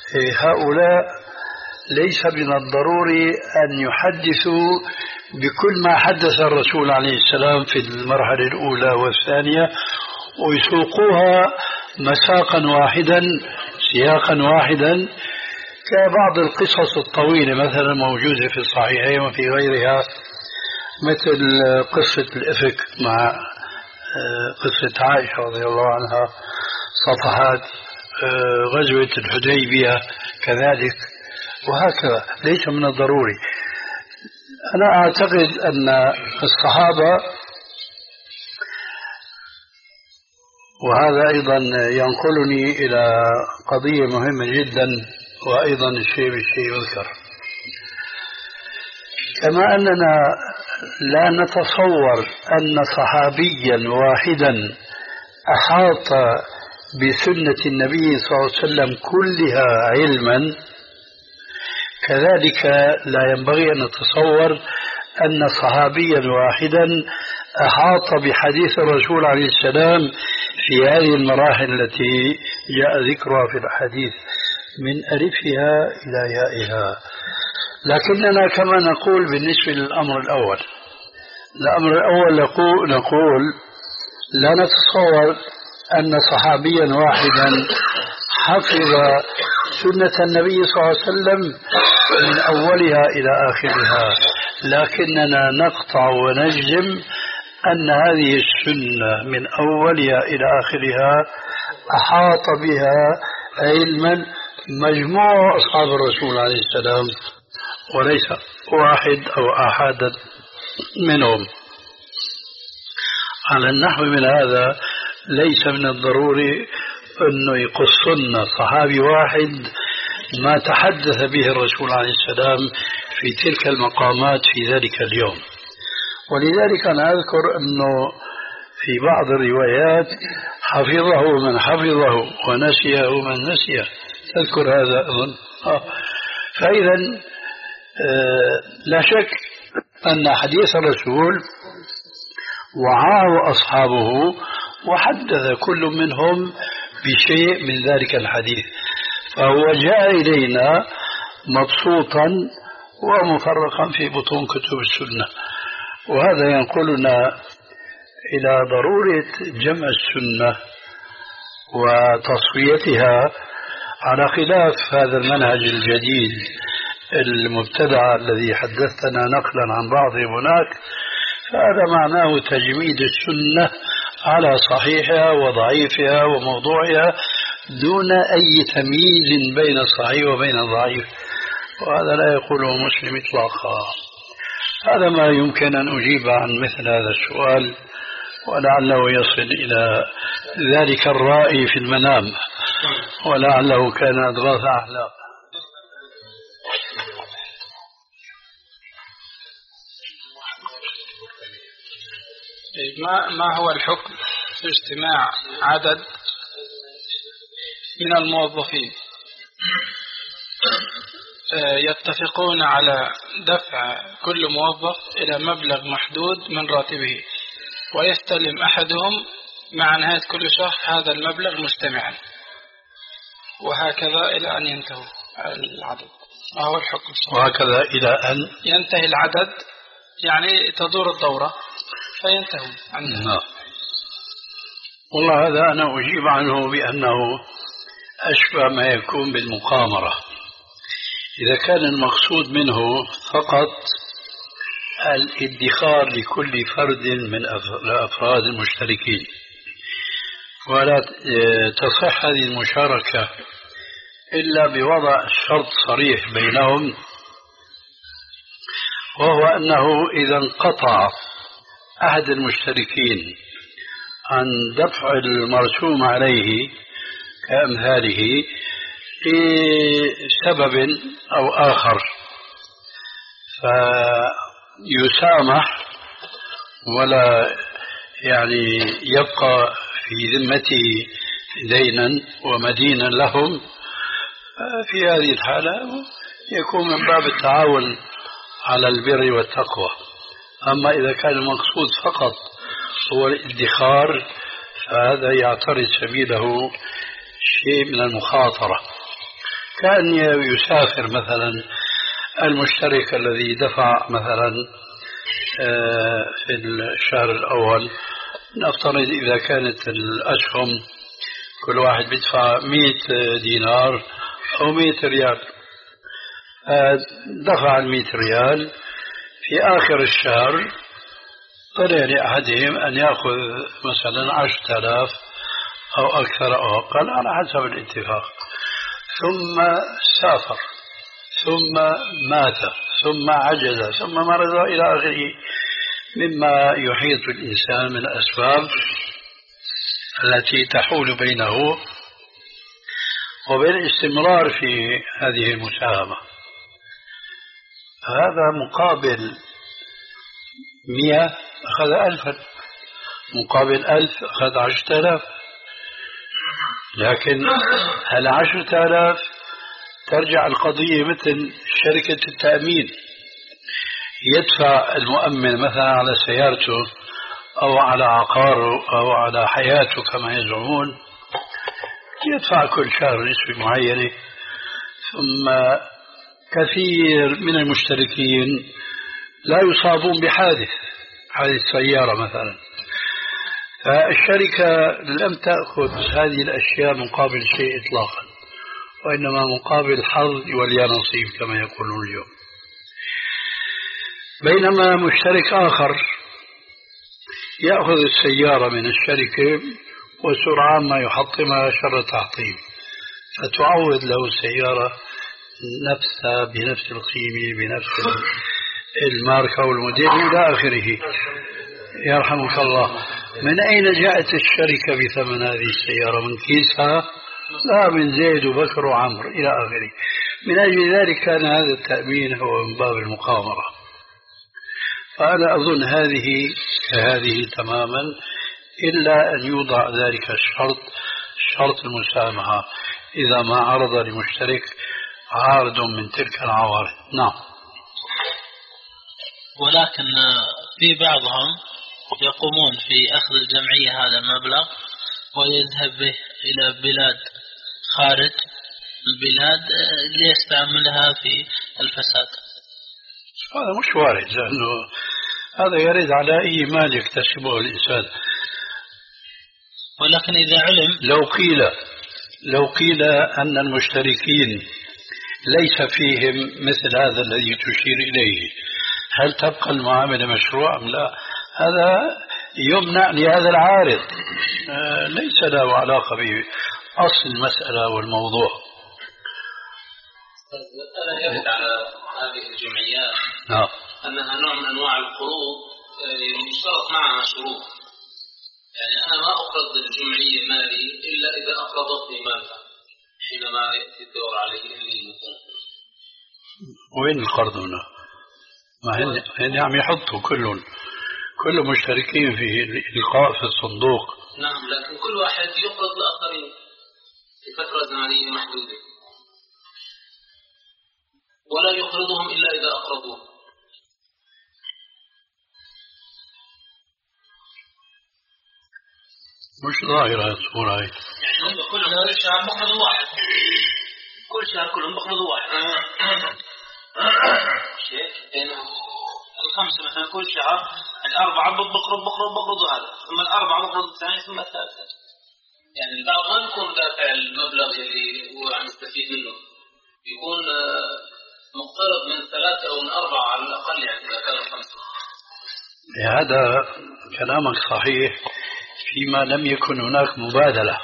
هؤلاء ليس من الضروري أن يحدثوا بكل ما حدث الرسول عليه السلام في المرحلة الأولى والثانية ويسوقوها مساقا واحدا سياقا واحدا كبعض القصص الطويلة مثلا موجودة في الصحيحين وفي غيرها، مثل قصة الإفك مع قصة عائشة رضي الله عنها، صفحات غزوة الحديبية كذلك، وهكذا. ليس من الضروري. أنا أعتقد أن الصحابة، وهذا أيضا ينقلني إلى قضية مهمة جدا، وأيضا الشيء بالشيء يذكر، كما أننا لا نتصور أن صحابيا واحدا أحاط بسنة النبي صلى الله عليه وسلم كلها علما، كذلك لا ينبغي أن نتصور أن صحابيا واحدا أحاط بحديث الرسول عليه السلام في هذه المراحل التي جاء ذكرها في الحديث من ألفها إلى يائها. لكننا كما نقول بالنسبة للأمر الأول، الأمر الأول نقول لا نتصور أن صحابيا واحدا حفظ سنة النبي صلى الله عليه وسلم من أولها إلى آخرها، لكننا نقطع ونجزم أن هذه السنة من أولها إلى آخرها أحاط بها علما مجموع أصحاب الرسول عليه السلام، وليس واحد أو أحد منهم. على النحو من هذا ليس من الضروري أنه يقصنا صحابي واحد ما تحدث به الرسول عليه السلام في تلك المقامات في ذلك اليوم. ولذلك أنا أذكر أنه في بعض الروايات حفظه من حفظه ونسيه من نسيه، تذكر هذا أظن. آه. فإذا آه لا شك أن حديث الرسول وعاه أصحابه وحدث كل منهم بشيء من ذلك الحديث، فهو جاء إلينا مبسوطا ومفرقا في بطون كتب السنة، وهذا ينقلنا إلى ضرورة جمع السنة وتصفيتها على خلاف هذا المنهج الجديد المبتدع الذي حدثنا نقلا عن بعضهم هناك. فهذا معناه تجميد السنة على صحيحها وضعيفها وموضوعها دون أي تمييز بين الصحيح وبين الضعيف، وهذا لا يقوله مسلم إطلاقا. هذا ما يمكن أن أجيب عن مثل هذا السؤال، ولعله يصل إلى ذلك الرائي في المنام، ولعله كان أضغاث أحلام. ما ما هو الحكم في اجتماع عدد من الموظفين يتفقون على دفع كل موظف إلى مبلغ محدود من راتبه، ويستلم أحدهم مع نهاية كل شهر هذا المبلغ مجتمعا، وهكذا إلى أن ينتهي العدد؟ ما هو الحكم؟ وهكذا إلى أن ينتهي العدد، يعني تدور الدورة فينتهي عنه. والله هذا أنا أجيب عنه بأنه أشبه ما يكون بالمقامرة. إذا كان المقصود منه فقط الادخار لكل فرد من الأفراد المشتركين، ولا تصح هذه المشاركة إلا بوضع شرط صريح بينهم، وهو أنه إذا انقطع أحد المشتركين عن دفع المرسوم عليه كأمثاله لسبب أو آخر فيسامح ولا يعني يبقى في ذمته دينا ومدينا لهم، في هذه الحالة يكون من باب التعاون على البر والتقوى. أما إذا كان المقصود فقط هو الادخار فهذا يعترض سبيله شيء من المخاطرة، كان يسافر مثلا المشترك الذي دفع مثلا في الشهر الأول، نفترض إذا كانت الأسهم كل واحد بيدفع مئة دينار أو مئة ريال، دفع المئة ريال في آخر الشهر طلع لأحدهم أن يأخذ مثلا عشرة آلاف أو أكثر أو أقل على حسب الاتفاق، ثم سافر ثم مات ثم عجز ثم مرض إلى آخره مما يحيط الإنسان من الأسباب التي تحول بينه وبين الاستمرار في هذه المساهمة. هذا مقابل مئة أخذ ألفا، مقابل ألف أخذ عشرة آلاف، لكن هل عشرة آلاف ترجع القضية مثل شركة التأمين، يدفع المؤمن مثلا على سيارته أو على عقاره أو على حياته كما يزعمون، يدفع كل شهر نسبة معينة، ثم كثير من المشتركين لا يصابون بحادث حادث سيارة مثلا، فالشركة لم تأخذ هذه الأشياء مقابل شيء إطلاقا، وإنما مقابل الحظ واليا نصيب كما يقولون اليوم. بينما مشترك آخر يأخذ السيارة من الشركة وسرعان ما يحطمها شر تحطيم، فتعوض له السيارة نفسها بنفس القيمة بنفس الماركة والموديل إلى آخره. يرحمك الله، من أين جاءت الشركة بثمن هذه السيارة؟ من كيسها؟ لا، من زيد وبكر وعمر إلى آخره. من أجل ذلك كان هذا التأمين هو من باب المقامرة. فأنا أظن هذه كهذه تماما، إلا أن يوضع ذلك الشرط، شرط المسامحة، إذا ما عرض لمشترك عارض من تلك العوارض. نعم. ولكن في بعضهم يقومون في أخذ الجمعية هذا المبلغ ويذهب به إلى بلاد خارج البلاد ليستعملها في الفساد. هذا مش وارد، لأنه هذا يرد على أي مال يكتسبه الإنسان. ولكن إذا علم، لو قيل لو قيل أن المشتركين ليس فيهم مثل هذا الذي تشير إليه، هل تبقى المعاملة مشروع أم لا؟ هذا يمنع لهذا العارض، آه ليس له علاقة بأصل المسألة والموضوع. أنا يرد على هذه الجمعيات نعم أنها نوع من أنواع القروض يشترط معها شروط. يعني أنا ما أقرض الجمعية مالي إلا إذا أقرضتني مالها حينما يأتي الدور عليه لي مثلا. وين القرض هنا؟ ما هن هن عم يحطوا كلهم كل مشتركين في إلقاء في الصندوق. نعم، لكن كل واحد يقرض لآخرين في فترة زمنية محدودة، ولا يقرضهم إلا إذا أقرضوه. مش ظاهرة الصورة هاي. يعني هم كلهم كل شهر بقرضوا واحد، كل شهر كلهم بقرضوا واحد. شيء الخمسة مثلا كل شهر الأربعة بقرض بقرض بقرضوا هذا، ثم الأربعة بقرض الثاني ثم الثالثة. يعني البعض ما يكون دافع المبلغ اللي هو عم يستفيد منه، يكون مقترض من ثلاثة أو من أربعة على الأقل، يعني إذا كان خمسة. هذا كلامك صحيح فيما لم يكن هناك مبادلة.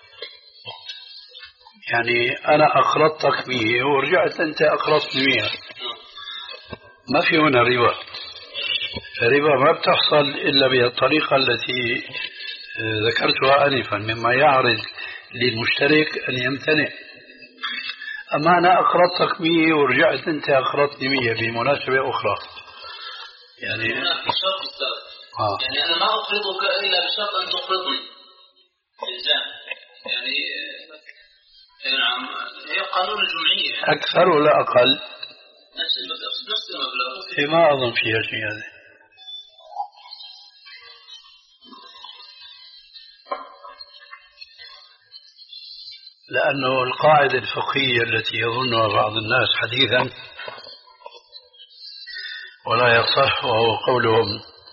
يعني أنا أقرضتك مية ورجعت أنت أقرضتني مية، ما في هنا ربا. الربا ما بتحصل إلا بالطريقة التي ذكرتها آنفا، مما يعرض للمشترك أن يمتنع. أما أنا أقرضتك مية ورجعت أنت أقرضتني مية بمناسبة أخرى، يعني بشرط أستاذ، آه. يعني أنا ما أقرضك إلا بشرط أن تقرضني إلزام. يعني نعم، هي قانون الجمعية. أكثر ولا أقل؟ نفس المبلغ نفس المبلغ. إيه، ما أظن فيها شيء هذا. لأنه القاعدة الفقهية التي يظنها بعض الناس حديثا ولا يصح، وهو قولهم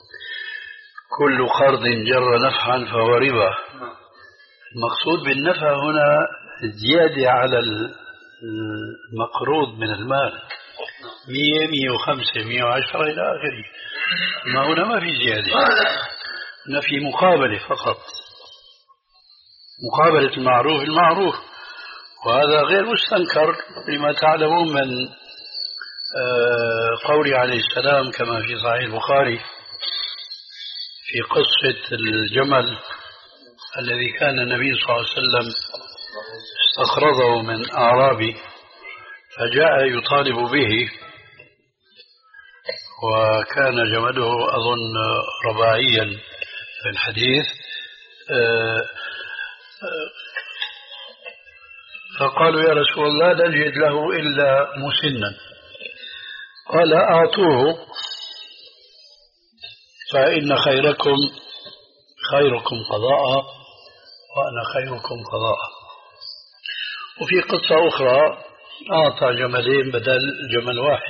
كل قرض جر نفعا فهو ربا. المقصود بالنفع هنا زيادة على المقروض من المال، مية مية وخمسة مية وعشرة إلى آخره. ما هنا ما في زيادة، هنا في مقابلة فقط، مقابلة المعروف المعروف، وهذا غير مستنكر لما تعلمون من قوله عليه السلام كما في صحيح البخاري في قصة الجمل الذي كان النبي صلى الله عليه وسلم استقرضه من أعرابي فجاء يطالب به، وكان جمله أظن رباعيا في الحديث، فقالوا يا رسول الله لا نجد له إلا مسنا، قال أعطوه فإن خيركم خيركم قضاء وأنا خيركم قضاء. وفي قصة أخرى أعطى جملين بدل جمل واحد.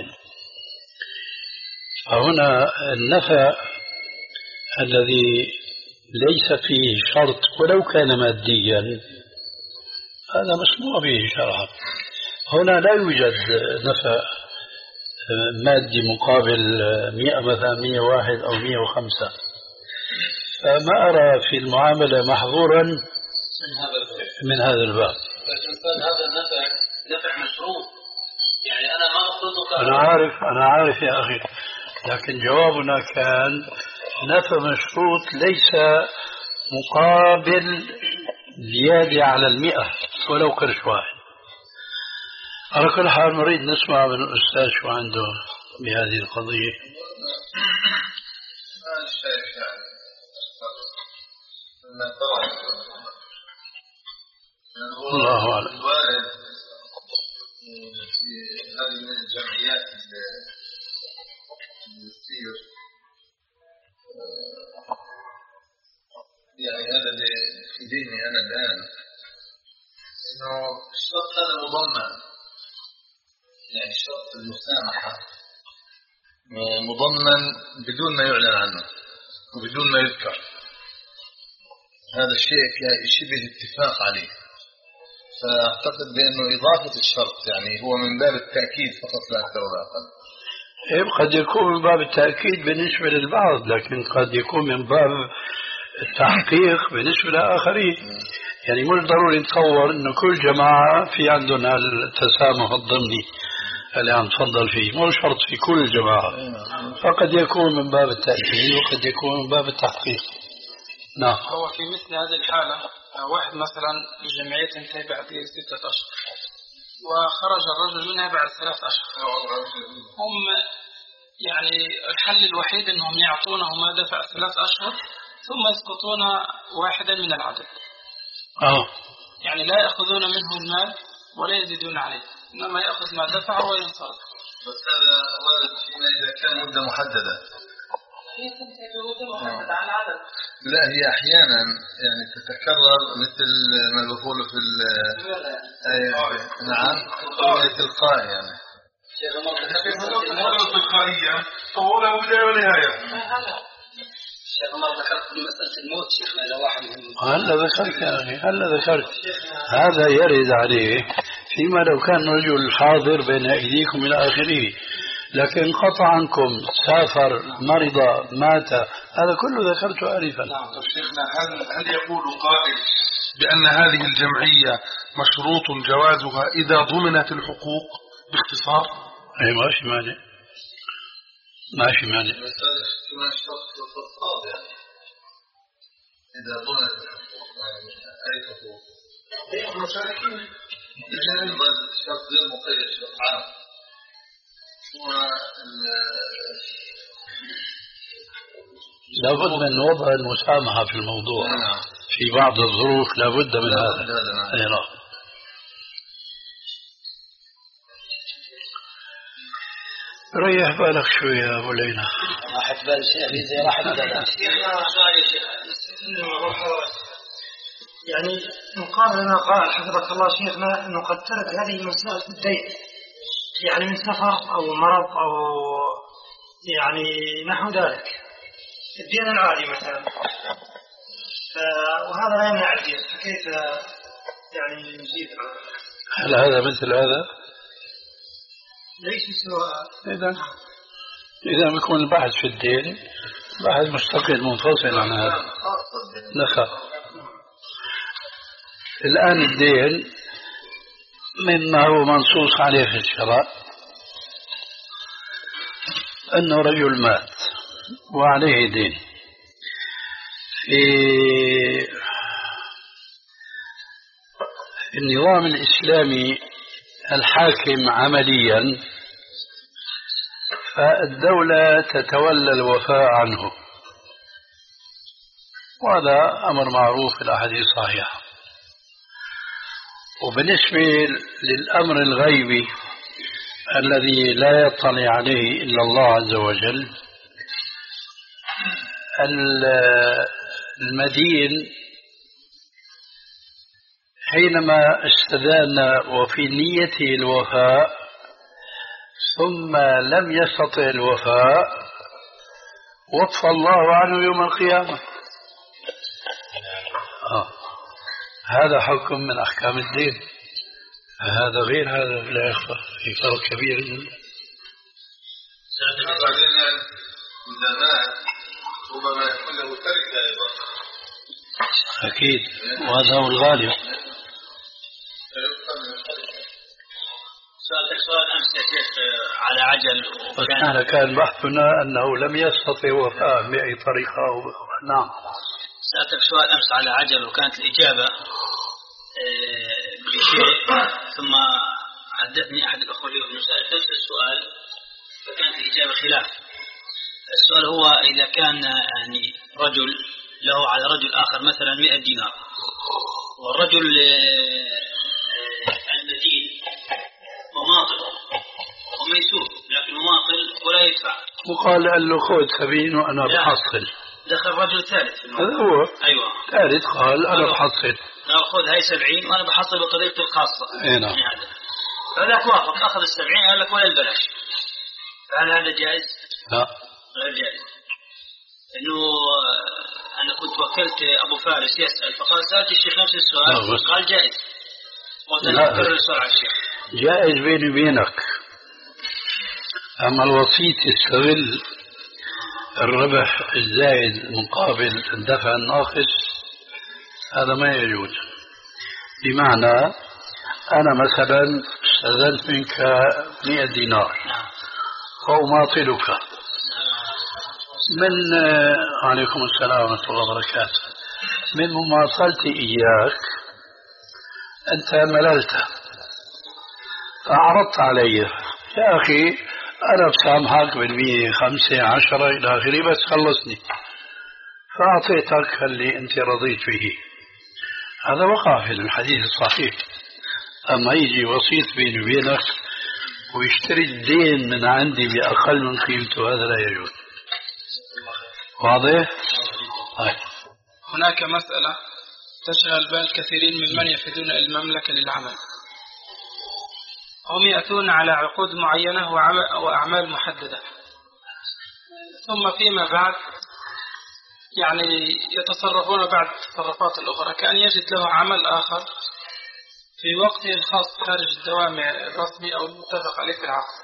فهنا النفع الذي ليس فيه شرط ولو كان ماديا هذا مسموع به شرعا. هنا لا يوجد نفع مادي مقابل مئة مثلا مئة واحد أو مئة وخمسة، فما أرى في المعاملة محظورا من هذا الباب. لكن هذا النفع نفع مشروط، يعني أنا ما أقصدك. أنا عارف أنا عارف يا أخي، لكن جوابنا كان نفع مشروط ليس مقابل زيادة على المئة ولو قرش واحد. على كل حال نريد نسمع من الأستاذ شو عنده بهذه القضية. الله أعلم. الوارد في هذه من الجمعيات السير، يعني هذا اللي في ذهني أنا الآن، إنه الشرط هذا مضمن، يعني شرط المسامحة مضمن بدون ما يعلن عنه وبدون ما يذكر. هذا الشيء شبه اتفاق عليه، فأعتقد بأنه إضافة الشرط يعني هو من باب التأكيد فقط لا أكثر ولا أقل. قد يكون من باب التأكيد بالنسبة للبعض، لكن قد يكون من باب التحقيق بالنسبة لآخرين. يعني مش ضروري نتصور إنه كل جماعة في عندهم التسامح الضمني اللي عم تفضل فيه، مو شرط في كل جماعة، فقد يكون من باب التأكيد وقد يكون من باب التحقيق. نعم. هو في مثل هذه الحالة واحد مثلا الجمعية تنتهي بعد ستة أشهر وخرج الرجل منها بعد ثلاث أشهر، هم يعني الحل الوحيد أنهم يعطونه ما دفع ثلاث أشهر ثم يسقطون واحدا من العدد. أوه. يعني لا يأخذون منه المال ولا يزيدون عليه، إنما يأخذ ما دفع وينصرف. بس هذا وارد فيما إذا كان مدة محددة. هي تنتهي بمدة محددة على العدد. لا، هي أحيانا يعني تتكرر مثل ما بقوله في ال نعم تلقائي، يعني تلقائيا هو له بداية ونهاية. شيخ عمر ذكرت مسألة الموت شيخنا إلى واحد منهم. هلا ذكرت يا أخي، هلا ذكرت هذا يرد عليه فيما لو كان رجل حاضر بين أيديكم إلى آخره، لكن قطع عنكم، سافر، مرض، مات، هذا كله ذكرته آنفا. نعم. طيب شيخنا، هل هل يقول قائل بأن هذه الجمعية مشروط جوازها إذا ضمنت الحقوق باختصار؟ أي ماشي مانع، ماشي مانع. بس هذا ما شرط الاقتصاد، يعني إذا ضمنت الحقوق أي حقوق؟ هم مشاركين، يعني ظل شرط غير مقيد، شرط عام. لابد من وضع المسامحة في الموضوع. نعم. في بعض الظروف لابد من هذا. هذا. أي نعم. ريح بالك شوية يا أبو لينا. راحت بال شيخ زي راحت بال. يعني مقابل ما قال حفظك الله شيخنا أنه قد ترك هذه مسألة الدين، يعني من سفر أو مرض أو يعني نحو ذلك، الدين العادي مثلا، وهذا لا يمنع الدين، فكيف يعني نجيب؟ هل هذا مثل هذا؟ ليس سواء. إذا إذا بيكون البحث في الدين بحث مستقل منفصل عن هذا. نخا الآن الدين مما هو منصوص عليه في الشرع أنه رجل مات وعليه دين. في النظام الإسلامي الحاكم عمليا فالدولة تتولى الوفاء عنه، وهذا أمر معروف في الأحاديث الصحيحة. وبالنسبة للأمر الغيبي الذي لا يطلع عليه إلا الله عز وجل، المدين حينما استدان وفي نيته الوفاء ثم لم يستطع الوفاء وفى الله عنه يوم القيامة. آه. هذا حكم من أحكام الدين، هذا غير هذا لا يخفى، في فرق كبير جدا. إذا مات ربما يكون له تركة أيضا. أكيد، وهذا هو الغالب. سألتك سؤال أمس يا شيخ على عجل، وكان كان بحثنا أنه لم يستطع وفاء بأي طريقة أو بأخرى. نعم. سألتك سؤال أمس على عجل وكانت الإجابة بشيء، ثم حدثني أحد الأخوة اليوم أنه سألت نفس السؤال فكانت الإجابة خلاف. السؤال هو إذا كان يعني رجل له على رجل آخر مثلا مئة دينار، والرجل المدين مماطل وميسور لكن مماطل ولا يدفع، وقال له خذ سبعين وأنا بحصل. دخل رجل ثالث. هذا هو. أيوة. ثالث قال أنا بحصل. لا خذ هاي سبعين وأنا بحصل بطريقتي الخاصة. إيه نعم. فذاك وافق أخذ السبعين قال لك ولا البلاش. فهل هذا جائز؟ لا. غير جائز. إنه أنا كنت وكلت أبو فارس يسأل فقال سألت الشيخ نفس السؤال قال جائز. وتنكر السؤال على الشيخ. جائز بيني وبينك، أما الوسيط يستغل الربح الزائد مقابل الدفع الناقص هذا ما يجوز. بمعنى أنا مثلا استأذنت منك مئة دينار فأماطلك من عليكم السلام ورحمة الله وبركاته، من مماطلتي إياك أنت مللت فعرضت علي يا أخي أنا بسامحك بالمية خمسة عشرة إلى آخره بس خلصني، فأعطيتك اللي أنت رضيت به. هذا وقع في الحديث الصحيح. أما يجي وسيط بيني وبينك ويشتري الدين من عندي بأقل من قيمته هذا لا يجوز. واضح؟ طيب. هناك مسألة تشغل بال كثيرين ممن يفيدون المملكة للعمل، هم يأتون على عقود معينة وأعمال محددة، ثم فيما بعد يعني يتصرفون بعد التصرفات الأخرى كأن يجد له عمل آخر في وقته الخاص خارج الدوام الرسمي أو المتفق عليه في العقد،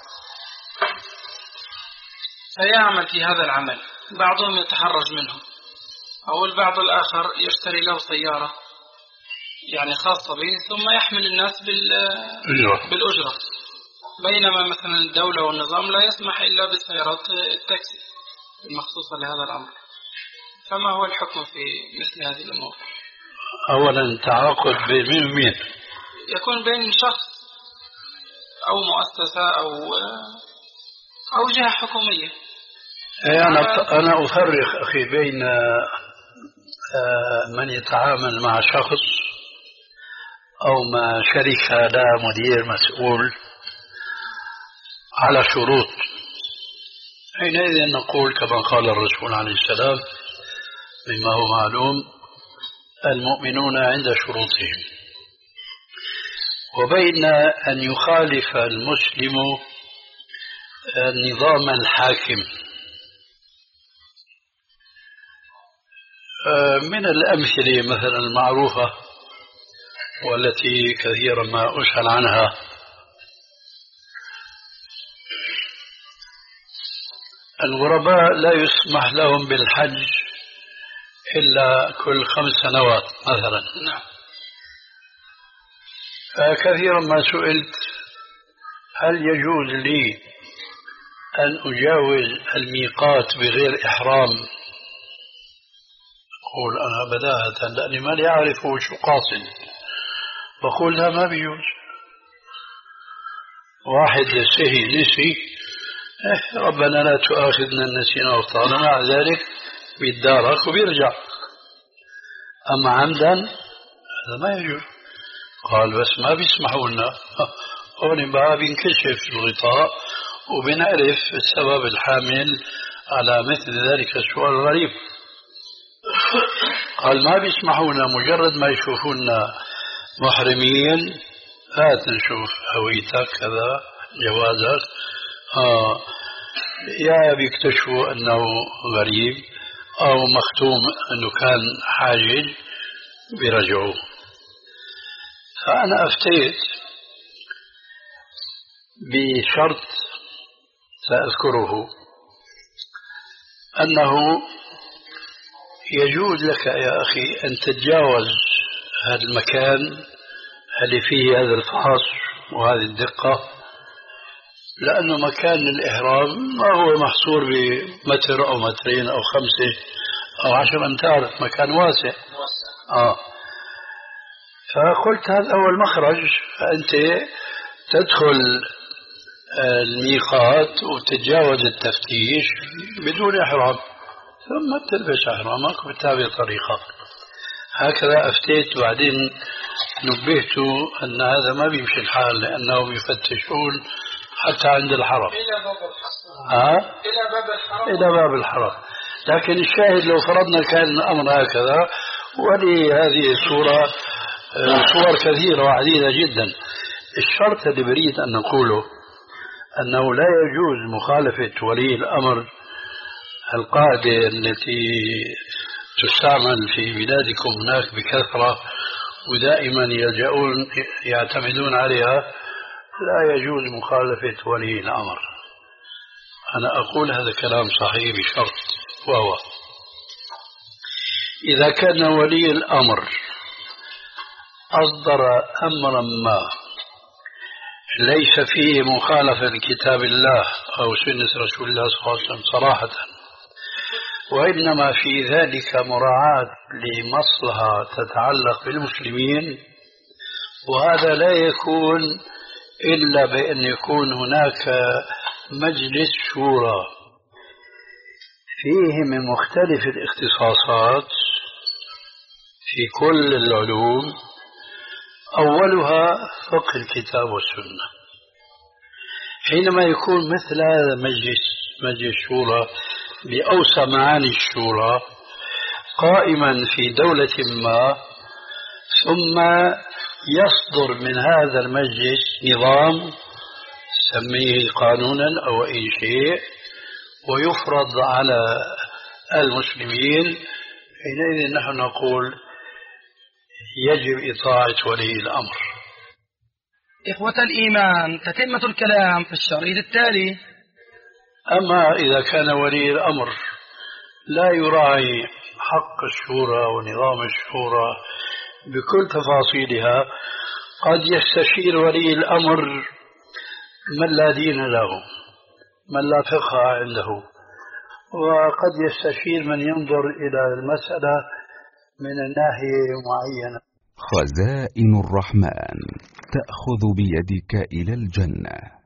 فيعمل في هذا العمل. بعضهم يتحرج منه، أو البعض الآخر يشتري له سيارة يعني خاصة به ثم يحمل الناس بالأجرة، بينما مثلا الدولة والنظام لا يسمح إلا بالسيارات التاكسي المخصوصة لهذا الأمر. فما هو الحكم في مثل هذه الأمور؟ أولا تعاقد بين ومين؟ يكون بين شخص أو مؤسسة أو أو جهة حكومية. أنا أنا أفرق أخي بين من يتعامل مع شخص أو مع شركة لا مدير مسؤول على شروط. حينئذ نقول كما قال الرسول عليه السلام مما هو معلوم المؤمنون عند شروطهم، وبين أن يخالف المسلم النظام الحاكم. من الأمثلة مثلا المعروفة والتي كثيرا ما أسأل عنها، الغرباء لا يسمح لهم بالحج إلا كل خمس سنوات مثلا. نعم. كثيرا ما سئلت هل يجوز لي أن أجاوز الميقات بغير إحرام؟ أقول أنا بداهة لأني ما لي أعرف شو قاصد، بقول لا ما بيجوز. واحد سهي نسي، إيه ربنا لا تؤاخذنا نسينا واخطأنا، مع ذلك بيتدارك وبيرجع. أما عمدا هذا ما يجوز. قال بس ما بيسمحوا لنا، هون بقى بينكشف الغطاء وبنعرف السبب الحامل على مثل ذلك السؤال الغريب. قال ما بيسمحوا لنا، مجرد ما يشوفونا محرمين هات نشوف هويتك كذا جوازك، آه يا بيكتشفوا أنه غريب أو مختوم أنه كان حاجج بيرجعوه. فأنا أفتيت بشرط سأذكره، أنه يجوز لك يا أخي أن تتجاوز هذا المكان اللي فيه هذا الفحص وهذه الدقة، لأنه مكان الإحرام ما هو محصور بمتر أو مترين أو خمسة أو عشر أمتار، مكان واسع. آه. فقلت هذا أول مخرج، فأنت تدخل الميقات وتتجاوز التفتيش بدون إحرام، ثم تلبس إحرامك وبتابع طريقك. هكذا أفتيت. بعدين نبهت أن هذا ما بيمشي الحال، لأنهم يفتشون حتى عند الحرم، إلى باب الحرم. ها؟ إلى باب الحرم. إلى باب الحرم. لكن الشاهد لو فرضنا كان الأمر هكذا، ولهذه الصورة صور كثيرة وعديدة جدا. الشرط الذي بريد أن نقوله أنه لا يجوز مخالفة ولي الأمر القاعدة التي تستعمل في بلادكم هناك بكثرة ودائما يلجؤون يعتمدون عليها. لا يجوز مخالفة ولي الأمر. أنا أقول هذا كلام صحيح بشرط، وهو إذا كان ولي الأمر أصدر أمرا ما ليس فيه مخالفة لكتاب الله أو سنة رسول الله صلى الله عليه وسلم صراحة، وإنما في ذلك مراعاة لمصلحة تتعلق بالمسلمين، وهذا لا يكون إلا بأن يكون هناك مجلس شورى فيه من مختلف الاختصاصات في كل العلوم، أولها فقه الكتاب والسنة. حينما يكون مثل هذا مجلس مجلس شورى بأوسع معاني الشورى قائما في دولة ما، ثم يصدر من هذا المجلس نظام سميه قانونا أو أي شيء ويفرض على المسلمين، حينئذ نحن نقول يجب إطاعة ولي الأمر. إخوة الإيمان، تتمة الكلام في الشريط التالي. أما إذا كان ولي الأمر لا يراعي حق الشورى ونظام الشورى بكل تفاصيلها، قد يستشير ولي الأمر من لا دين له، من لا فقه عنده، وقد يستشير من ينظر إلى المسألة من الناحية معينة. خزائن الرحمن تأخذ بيدك إلى الجنة.